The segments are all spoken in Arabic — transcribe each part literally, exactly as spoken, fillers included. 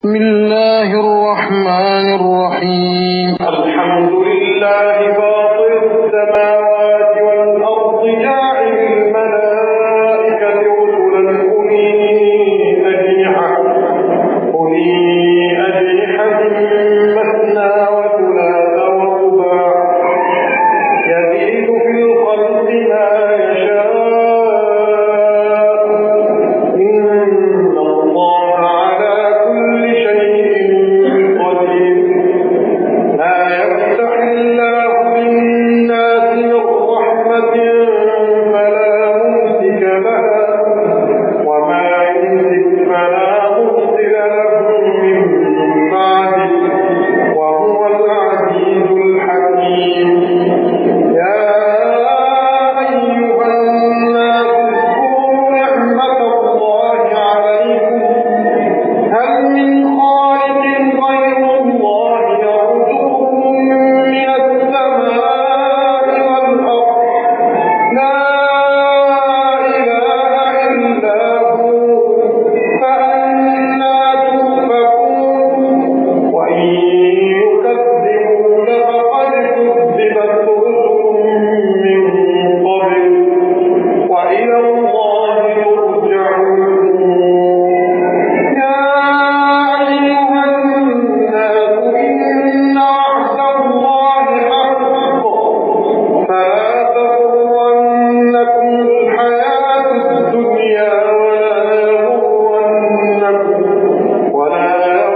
بسم الله الرحمن الرحيم الحمد لله فاطر السماوات والأرض جاعل الملائكة رسلا أولي أجنحة أولي أجنحة مثنى وثلاث ورباع يزيد في الخلق ما يشاء إن الله على كل شيء قدير ما يفتح الله للناس من رحمة فلا ممسك لها وما يمسك فلا مرسل له من بعده وهو العزيز الحكيم يا أيها الناس اذكروا نعمة الله عليكم هل من خالق غير الله يرزقكم من السماء والأرض لا إله إلا هو فأنى تؤفكون وإن يكذبوك فقد كذبت رسل من قبل وإلى الله ترجع الأمور يا أيها الناس إن وعد الله حق فلا تغرنكم الحياة الدنيا ولا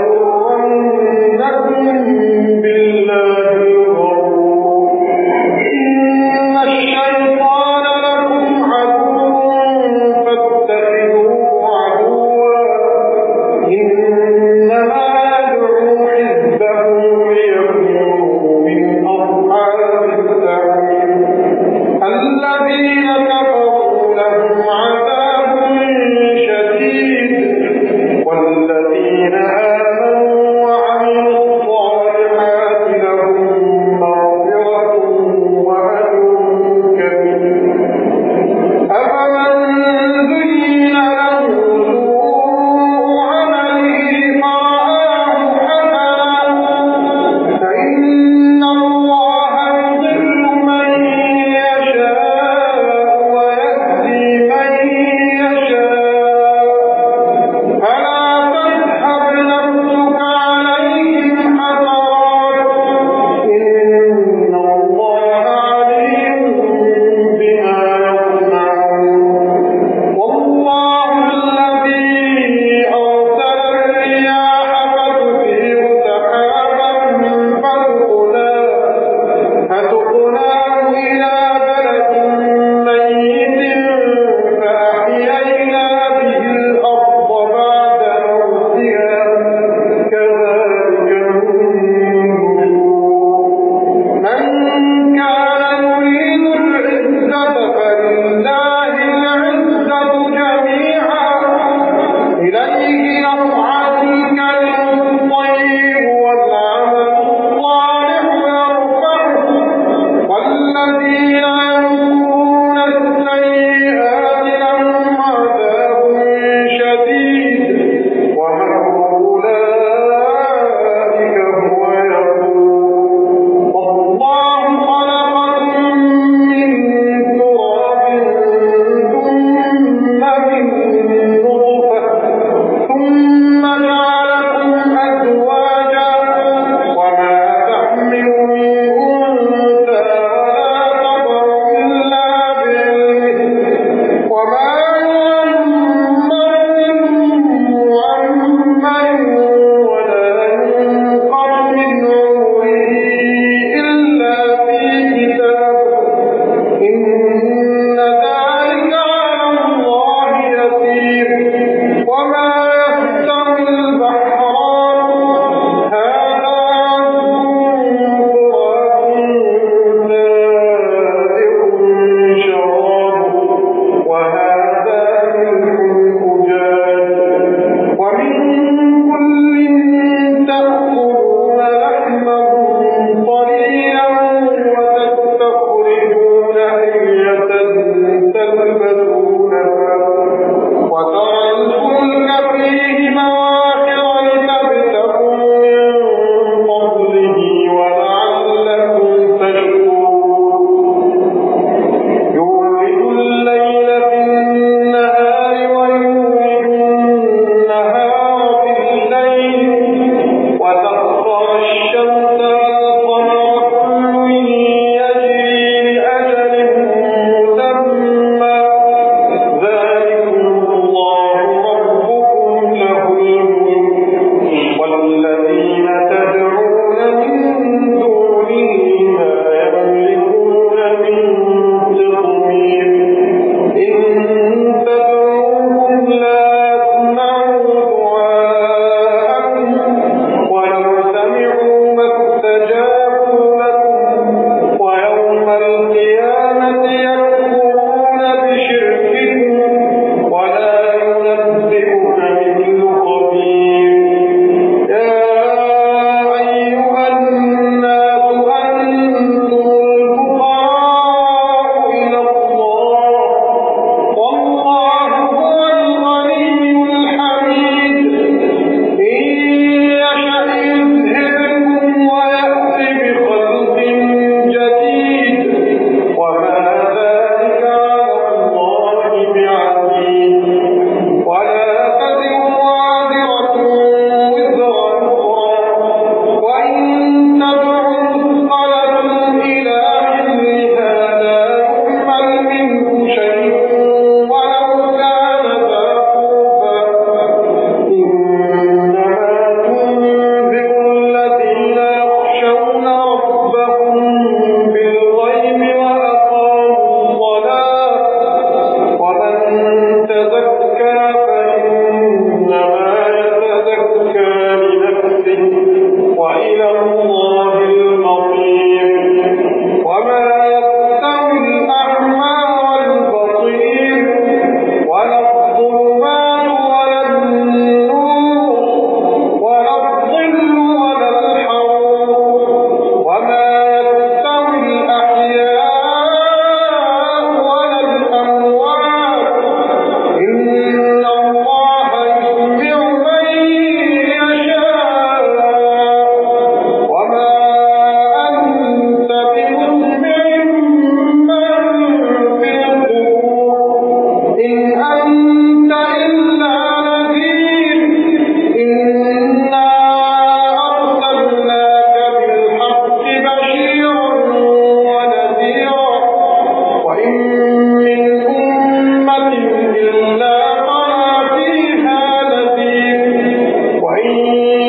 يغرنكم بالله الغرور إن الشيطان لكم عدو فاتخذوه عدوا إنما يدعو حزبه ليكونوا من أصحاب السعير الذين كفروا لهم عذاب شديد والذين آمنوا وعملوا الصالحات لهم مغفرة وأجر كبير أفمن زين له سوء عمله فرآه حسنا فإن الله يضل من يشاء ويهدي من يشاء فلا تذهب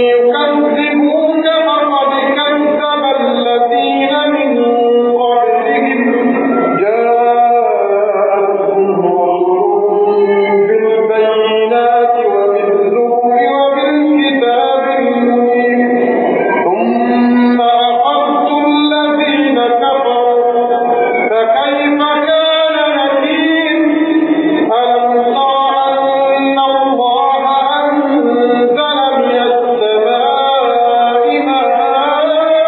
يكذبوك فقد كذب الذين من قبلهم جاءتهم رسلهم بالبينات وبالزبر وبالكتاب المنير ثم أخذت الذين كفروا فكيف كان نكير ألم تر أن الله أنزل من السماء ماء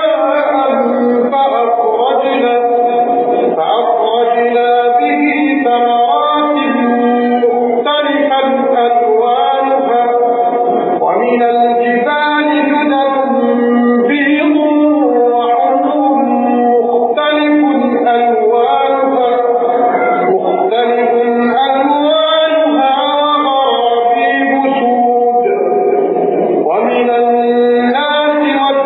فأخرجنا فأخرجنا به ثمرات مختلفا ألوانها ومن الجبال جدد بيض وحمر مختلف ألوانها مختلف ألوانها وغرابيب سود ومن الناس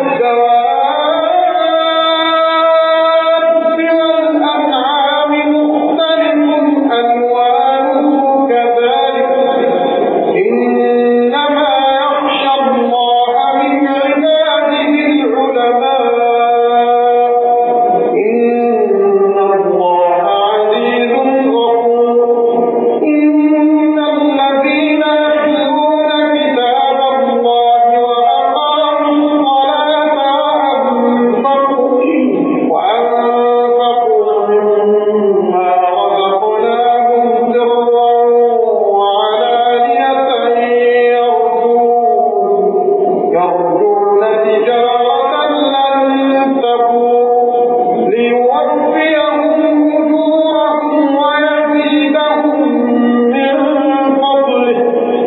والدواب والأنعام مختلف ألوانه كذلك إنما يخشى الله من عباده العلماء إن الله عزيز غفور إن الذين يتلون كتاب الله وأقاموا الصلاة وأنفقوا وأنفقوا مما رزقناهم سرا وعلانية يرجون يرجون تجارة لن تبور ليوفيهم أجورهم ويزيدهم من فضله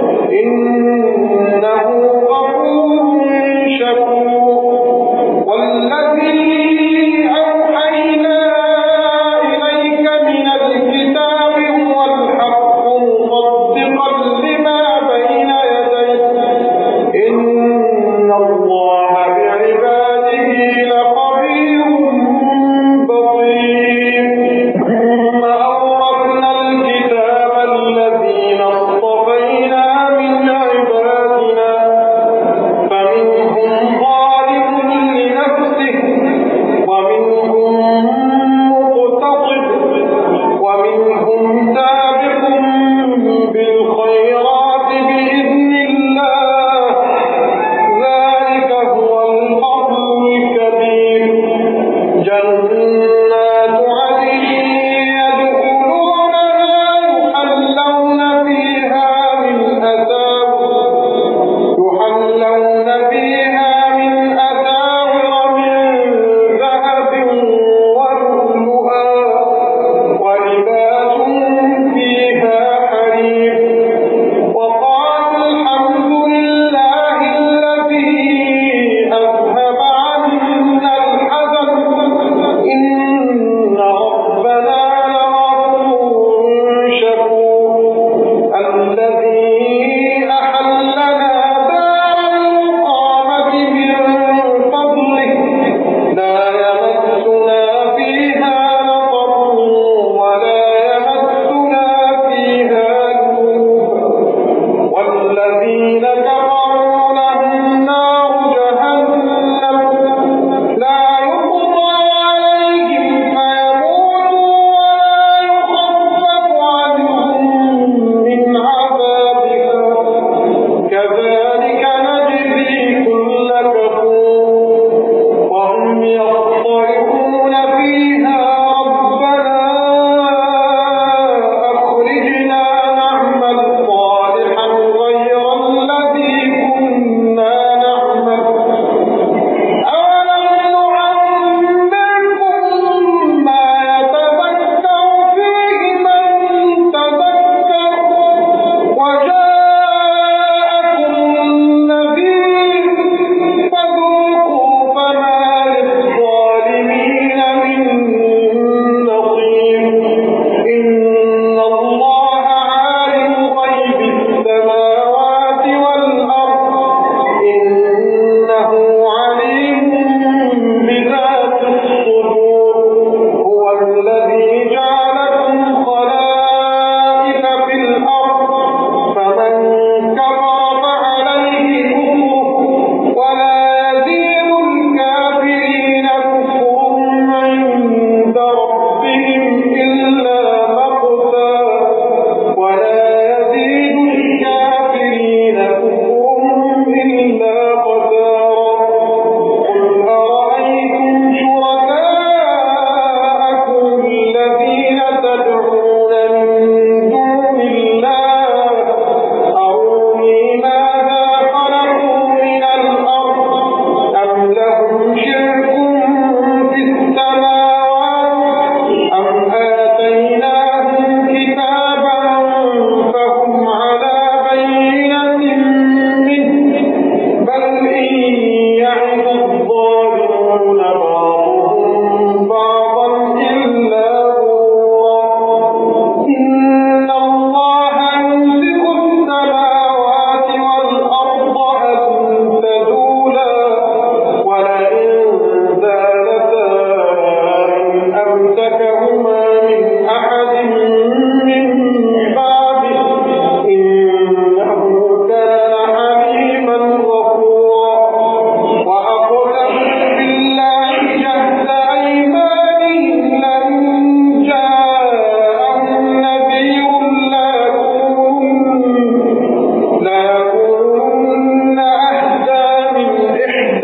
إنه غفور شكور والذي أوحينا إليك من الكتاب هو الحق مصدقا لما بين يديه إن الله بعباده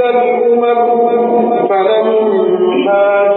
الأمم فلما